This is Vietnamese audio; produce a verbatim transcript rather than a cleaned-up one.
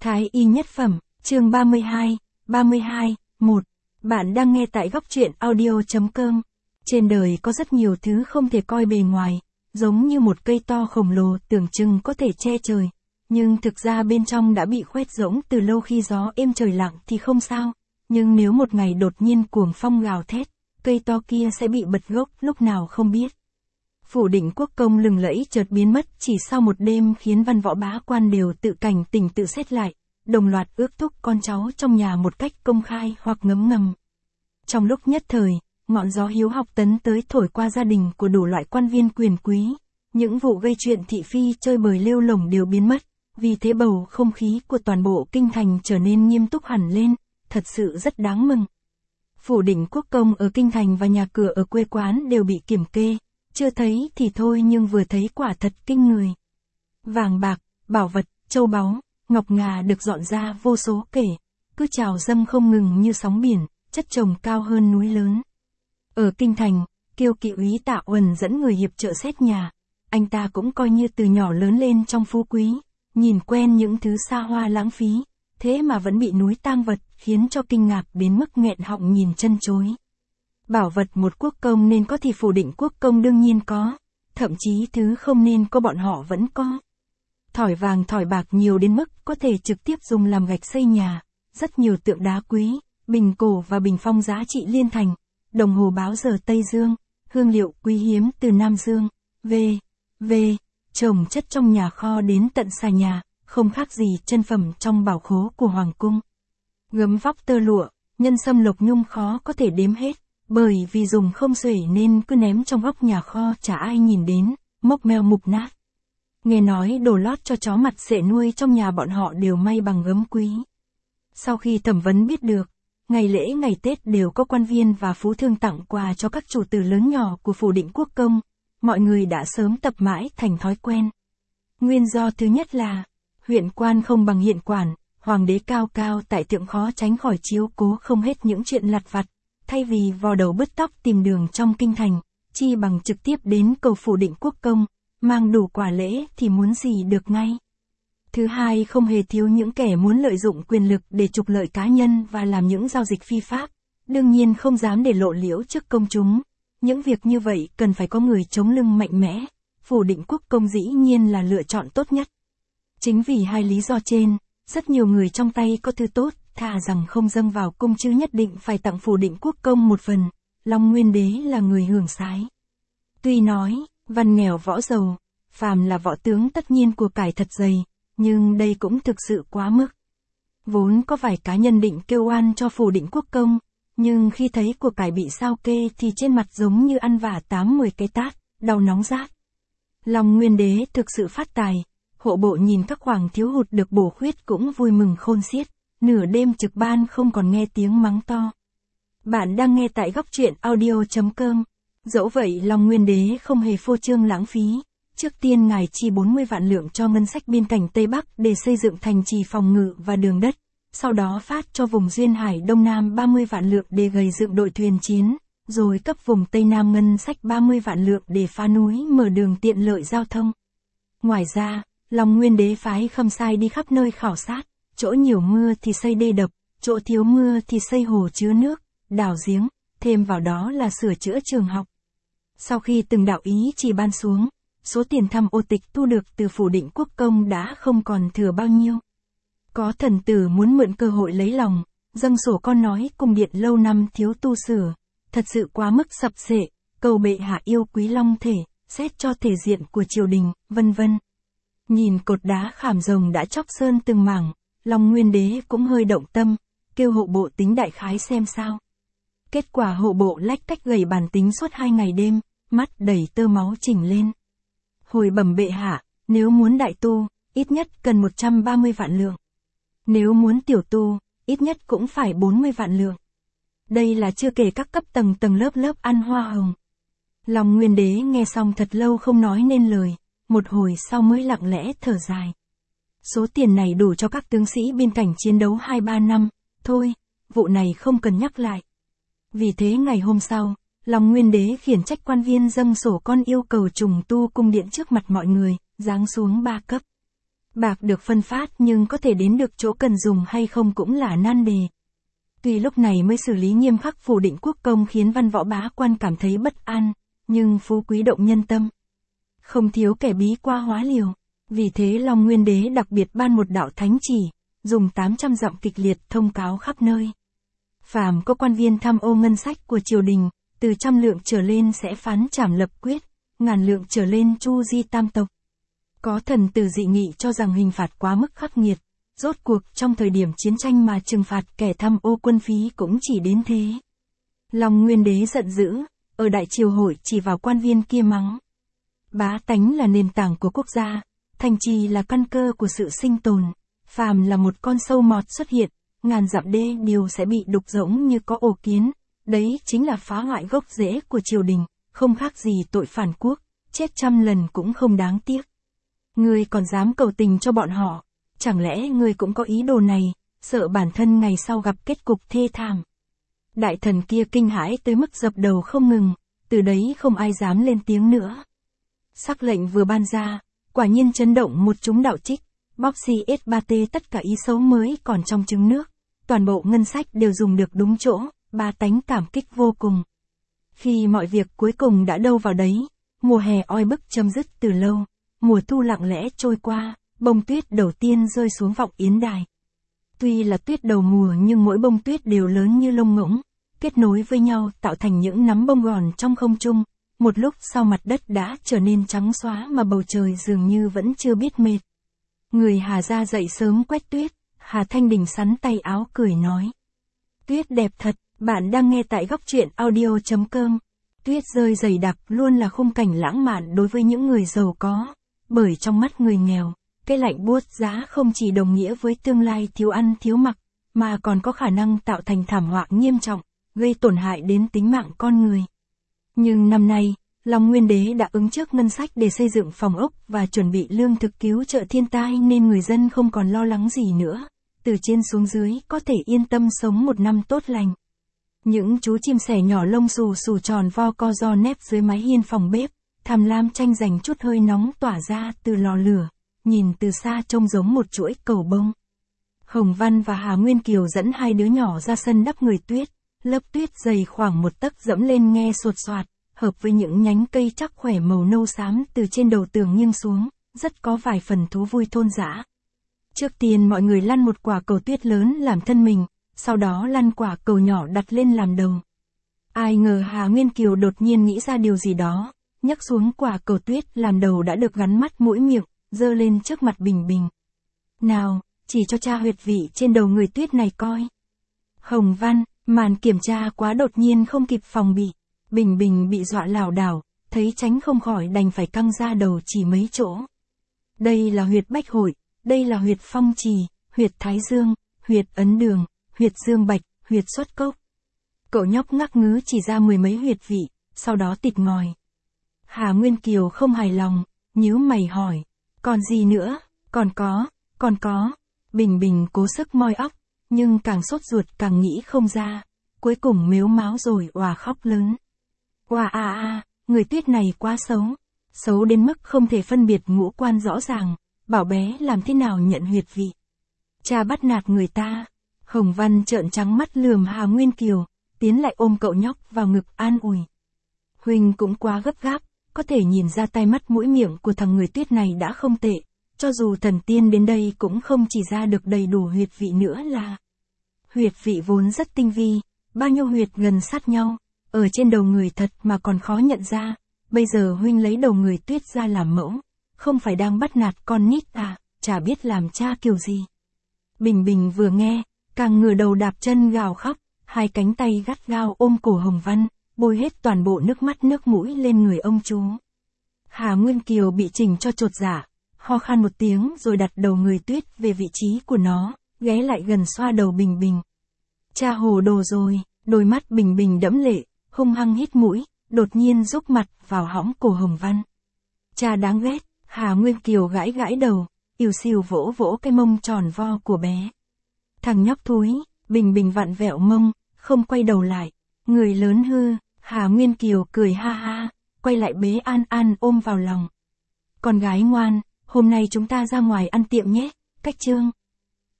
Thái y nhất phẩm, chương ba mươi hai, ba mươi hai, một. Bạn đang nghe tại góc truyện audio chấm com. Trên đời có rất nhiều thứ không thể coi bề ngoài, giống như một cây to khổng lồ tưởng chừng có thể che trời, nhưng thực ra bên trong đã bị khoét rỗng từ lâu. Khi gió êm trời lặng thì không sao, nhưng nếu một ngày đột nhiên cuồng phong gào thét, cây to kia sẽ bị bật gốc lúc nào không biết. Phủ Định Quốc công lừng lẫy chợt biến mất chỉ sau một đêm, khiến văn võ bá quan đều tự cảnh tỉnh tự xét lại, đồng loạt ước thúc con cháu trong nhà một cách công khai hoặc ngấm ngầm. Trong lúc nhất thời, ngọn gió hiếu học tấn tới thổi qua gia đình của đủ loại quan viên quyền quý, những vụ gây chuyện thị phi chơi bời lêu lổng đều biến mất, vì thế bầu không khí của toàn bộ kinh thành trở nên nghiêm túc hẳn lên, thật sự rất đáng mừng. Phủ Định Quốc công ở kinh thành và nhà cửa ở quê quán đều bị kiểm kê, chưa thấy thì thôi nhưng vừa thấy quả thật kinh người. Vàng bạc, bảo vật, châu báu, ngọc ngà được dọn ra vô số kể, cứ trào dâng không ngừng như sóng biển, chất chồng cao hơn núi lớn. Ở kinh thành, Kiêu Kỵ úy Tạ Uẩn dẫn người hiệp trợ xét nhà, anh ta cũng coi như từ nhỏ lớn lên trong phú quý, nhìn quen những thứ xa hoa lãng phí, thế mà vẫn bị núi tang vật khiến cho kinh ngạc đến mức nghẹn họng nhìn chân chối. Bảo vật một quốc công nên có thì Phủ Định Quốc công đương nhiên có, thậm chí thứ không nên có bọn họ vẫn có. Thỏi vàng thỏi bạc nhiều đến mức có thể trực tiếp dùng làm gạch xây nhà, rất nhiều tượng đá quý, bình cổ và bình phong giá trị liên thành, đồng hồ báo giờ Tây Dương, hương liệu quý hiếm từ Nam Dương, v. v. chồng chất trong nhà kho đến tận xà nhà, không khác gì chân phẩm trong bảo khố của Hoàng cung. Gấm vóc tơ lụa, nhân sâm lộc nhung khó có thể đếm hết, bởi vì dùng không xuể nên cứ ném trong góc nhà kho chả ai nhìn đến, mốc meo mục nát. Nghe nói đồ lót cho chó mặt sệ nuôi trong nhà bọn họ đều may bằng gấm quý. Sau khi thẩm vấn biết được, ngày lễ ngày Tết đều có quan viên và phú thương tặng quà cho các chủ tử lớn nhỏ của Phủ Định Quốc công, mọi người đã sớm tập mãi thành thói quen. Nguyên do thứ nhất là, huyện quan không bằng hiện quản, hoàng đế cao cao tại thượng khó tránh khỏi chiếu cố không hết những chuyện lặt vặt, thay vì vò đầu bứt tóc tìm đường trong kinh thành, chi bằng trực tiếp đến cầu Phủ Định Quốc công, mang đủ quà lễ thì muốn gì được ngay. Thứ hai, không hề thiếu những kẻ muốn lợi dụng quyền lực để trục lợi cá nhân và làm những giao dịch phi pháp, đương nhiên không dám để lộ liễu trước công chúng. Những việc như vậy cần phải có người chống lưng mạnh mẽ, Phủ Định Quốc công dĩ nhiên là lựa chọn tốt nhất. Chính vì hai lý do trên, rất nhiều người trong tay có thứ tốt, thà rằng không dâng vào cung chứ nhất định phải tặng Phủ Định Quốc công một phần. Long Nguyên Đế là người hưởng sái. Tuy nói, văn nghèo võ giàu, phàm là võ tướng tất nhiên của cải thật dày, nhưng đây cũng thực sự quá mức. Vốn có vài cá nhân định kêu oan cho Phủ Định Quốc công, nhưng khi thấy của cải bị sao kê thì trên mặt giống như ăn vả tám mười cái tát, đau nóng rát. Long Nguyên Đế thực sự phát tài, hộ bộ nhìn các khoản thiếu hụt được bổ khuyết cũng vui mừng khôn xiết, nửa đêm trực ban không còn nghe tiếng mắng to. Bạn đang nghe tại góc truyện audio chấm com. Dẫu vậy Long Nguyên Đế không hề phô trương lãng phí. Trước tiên ngài chi bốn mươi vạn lượng cho ngân sách biên cảnh Tây Bắc để xây dựng thành trì phòng ngự và đường đất, sau đó phát cho vùng Duyên Hải Đông Nam ba mươi vạn lượng để gầy dựng đội thuyền chiến, rồi cấp vùng Tây Nam ngân sách ba mươi vạn lượng để phá núi mở đường tiện lợi giao thông. Ngoài ra, Long Nguyên Đế phái Khâm Sai đi khắp nơi khảo sát, chỗ nhiều mưa thì xây đê đập, chỗ thiếu mưa thì xây hồ chứa nước, đào giếng, thêm vào đó là sửa chữa trường học. Sau khi từng đạo ý chỉ ban xuống, số tiền thăm ô tịch thu được từ Phủ Định Quốc công đã không còn thừa bao nhiêu. Có thần tử muốn mượn cơ hội lấy lòng, dâng sổ con nói cung điện lâu năm thiếu tu sửa, thật sự quá mức sập xệ, cầu bệ hạ yêu quý long thể, xét cho thể diện của triều đình, vân vân. Nhìn cột đá khảm rồng đã chóc sơn từng mảng, Long Nguyên Đế cũng hơi động tâm, kêu hộ bộ tính đại khái xem sao. Kết quả hộ bộ lách cách gầy bàn tính suốt hai ngày đêm, mắt đầy tơ máu chỉnh lên. Hồi bẩm bệ hạ, nếu muốn đại tu, ít nhất cần một trăm ba mươi vạn lượng. Nếu muốn tiểu tu, ít nhất cũng phải bốn mươi vạn lượng. Đây là chưa kể các cấp tầng tầng lớp lớp ăn hoa hồng. Long Nguyên Đế nghe xong thật lâu không nói nên lời, một hồi sau mới lặng lẽ thở dài. Số tiền này đủ cho các tướng sĩ biên cảnh chiến đấu hai ba năm, thôi, vụ này không cần nhắc lại. Vì thế ngày hôm sau, Long Nguyên Đế khiển trách quan viên dâng sổ con yêu cầu trùng tu cung điện trước mặt mọi người, giáng xuống ba cấp. Bạc được phân phát nhưng có thể đến được chỗ cần dùng hay không cũng là nan đề. Tuy lúc này mới xử lý nghiêm khắc phủ định quốc công khiến văn võ bá quan cảm thấy bất an, nhưng phú quý động nhân tâm. Không thiếu kẻ bí qua hóa liều. Vì thế Long Nguyên Đế đặc biệt ban một đạo thánh chỉ, dùng tám trăm dặm kịch liệt thông cáo khắp nơi. Phàm có quan viên tham ô ngân sách của triều đình, từ trăm lượng trở lên sẽ phán trảm lập quyết, ngàn lượng trở lên chu di tam tộc. Có thần tử dị nghị cho rằng hình phạt quá mức khắc nghiệt, rốt cuộc trong thời điểm chiến tranh mà trừng phạt kẻ tham ô quân phí cũng chỉ đến thế. Long Nguyên Đế giận dữ, ở đại triều hội chỉ vào quan viên kia mắng. Bá tánh là nền tảng của quốc gia, thành trì là căn cơ của sự sinh tồn, phàm là một con sâu mọt xuất hiện, ngàn dặm đê điều sẽ bị đục rỗng như có ổ kiến, đấy chính là phá hoại gốc rễ của triều đình, không khác gì tội phản quốc, chết trăm lần cũng không đáng tiếc. Ngươi còn dám cầu tình cho bọn họ, chẳng lẽ ngươi cũng có ý đồ này, sợ bản thân ngày sau gặp kết cục thê thảm. Đại thần kia kinh hãi tới mức dập đầu không ngừng, từ đấy không ai dám lên tiếng nữa. Sắc lệnh vừa ban ra, quả nhiên chấn động một chúng đạo trích, bóc xi ét ba tê tất cả ý xấu mới còn trong trứng nước, toàn bộ ngân sách đều dùng được đúng chỗ, ba tánh cảm kích vô cùng. Khi mọi việc cuối cùng đã đâu vào đấy, mùa hè oi bức chấm dứt từ lâu, mùa thu lặng lẽ trôi qua, bông tuyết đầu tiên rơi xuống Vọng Yến Đài. Tuy là tuyết đầu mùa nhưng mỗi bông tuyết đều lớn như lông ngỗng, kết nối với nhau tạo thành những nắm bông gòn trong không trung. Một lúc sau mặt đất đã trở nên trắng xóa mà bầu trời dường như vẫn chưa biết mệt. Người Hà ra dậy sớm quét tuyết, Hà Thanh Đình sắn tay áo cười nói. Tuyết đẹp thật, bạn đang nghe tại góc truyện audio chấm com. Tuyết rơi dày đặc luôn là khung cảnh lãng mạn đối với những người giàu có, bởi trong mắt người nghèo, cái lạnh buốt giá không chỉ đồng nghĩa với tương lai thiếu ăn thiếu mặc, mà còn có khả năng tạo thành thảm họa nghiêm trọng, gây tổn hại đến tính mạng con người. Nhưng năm nay, Long Nguyên Đế đã ứng trước ngân sách để xây dựng phòng ốc và chuẩn bị lương thực cứu trợ thiên tai nên người dân không còn lo lắng gì nữa, từ trên xuống dưới có thể yên tâm sống một năm tốt lành. Những chú chim sẻ nhỏ lông xù xù tròn vo co ro nép dưới mái hiên phòng bếp, tham lam tranh giành chút hơi nóng tỏa ra từ lò lửa, nhìn từ xa trông giống một chuỗi cầu bông. Hồng Văn và Hà Nguyên Kiều dẫn hai đứa nhỏ ra sân đắp người tuyết, lớp tuyết dày khoảng một tấc dẫm lên nghe sột soạt, hợp với những nhánh cây chắc khỏe màu nâu xám từ trên đầu tường nghiêng xuống, rất có vài phần thú vui thôn dã. Trước tiên mọi người lăn một quả cầu tuyết lớn làm thân mình, sau đó lăn quả cầu nhỏ đặt lên làm đầu. Ai ngờ Hà Nguyên Kiều đột nhiên nghĩ ra điều gì đó, nhấc xuống quả cầu tuyết làm đầu đã được gắn mắt mũi miệng, giơ lên trước mặt Bình Bình. Nào, chỉ cho cha huyệt vị trên đầu người tuyết này coi. Hồng Văn, màn kiểm tra quá đột nhiên không kịp phòng bị. Bình Bình bị dọa lảo đảo, thấy tránh không khỏi đành phải căng ra đầu chỉ mấy chỗ. Đây là huyệt bách hội, đây là huyệt phong trì, huyệt thái dương, huyệt ấn đường, huyệt dương bạch, huyệt xuất cốc. Cậu nhóc ngắc ngứ chỉ ra mười mấy huyệt vị, sau đó tịt ngòi. Hà Nguyên Kiều không hài lòng, nhíu mày hỏi, còn gì nữa, còn có, còn có. Bình Bình cố sức moi óc, nhưng càng sốt ruột càng nghĩ không ra, cuối cùng mếu máo rồi òa khóc lớn. Oa a a, người tuyết này quá xấu, xấu đến mức không thể phân biệt ngũ quan rõ ràng, bảo bé làm thế nào nhận huyệt vị. Cha bắt nạt người ta. Hồng Văn trợn trắng mắt lườm Hà Nguyên Kiều, tiến lại ôm cậu nhóc vào ngực an ủi. Huynh cũng quá gấp gáp, có thể nhìn ra tai mắt mũi miệng của thằng người tuyết này đã không tệ, cho dù thần tiên đến đây cũng không chỉ ra được đầy đủ huyệt vị nữa là. Huyệt vị vốn rất tinh vi, bao nhiêu huyệt gần sát nhau, ở trên đầu người thật mà còn khó nhận ra, bây giờ huynh lấy đầu người tuyết ra làm mẫu, không phải đang bắt nạt con nít à, chả biết làm cha kiểu gì. Bình Bình vừa nghe, càng ngửa đầu đạp chân gào khóc, hai cánh tay gắt gao ôm cổ Hồng Văn, bôi hết toàn bộ nước mắt nước mũi lên người ông chú. Hà Nguyên Kiều bị chỉnh cho chột dạ, ho khan một tiếng rồi đặt đầu người tuyết về vị trí của nó, ghé lại gần xoa đầu Bình Bình. Cha hồ đồ rồi, đôi mắt Bình Bình đẫm lệ, hung hăng hít mũi, đột nhiên rúc mặt vào hõm cổ Hồng Văn. Cha đáng ghét, Hà Nguyên Kiều gãi gãi đầu, ỉu xìu vỗ vỗ cái mông tròn vo của bé. Thằng nhóc thúi, Bình Bình vặn vẹo mông, không quay đầu lại. Người lớn hư, Hà Nguyên Kiều cười ha ha, quay lại bế An An ôm vào lòng. Con gái ngoan, Hôm nay chúng ta ra ngoài ăn tiệm nhé, cách chương.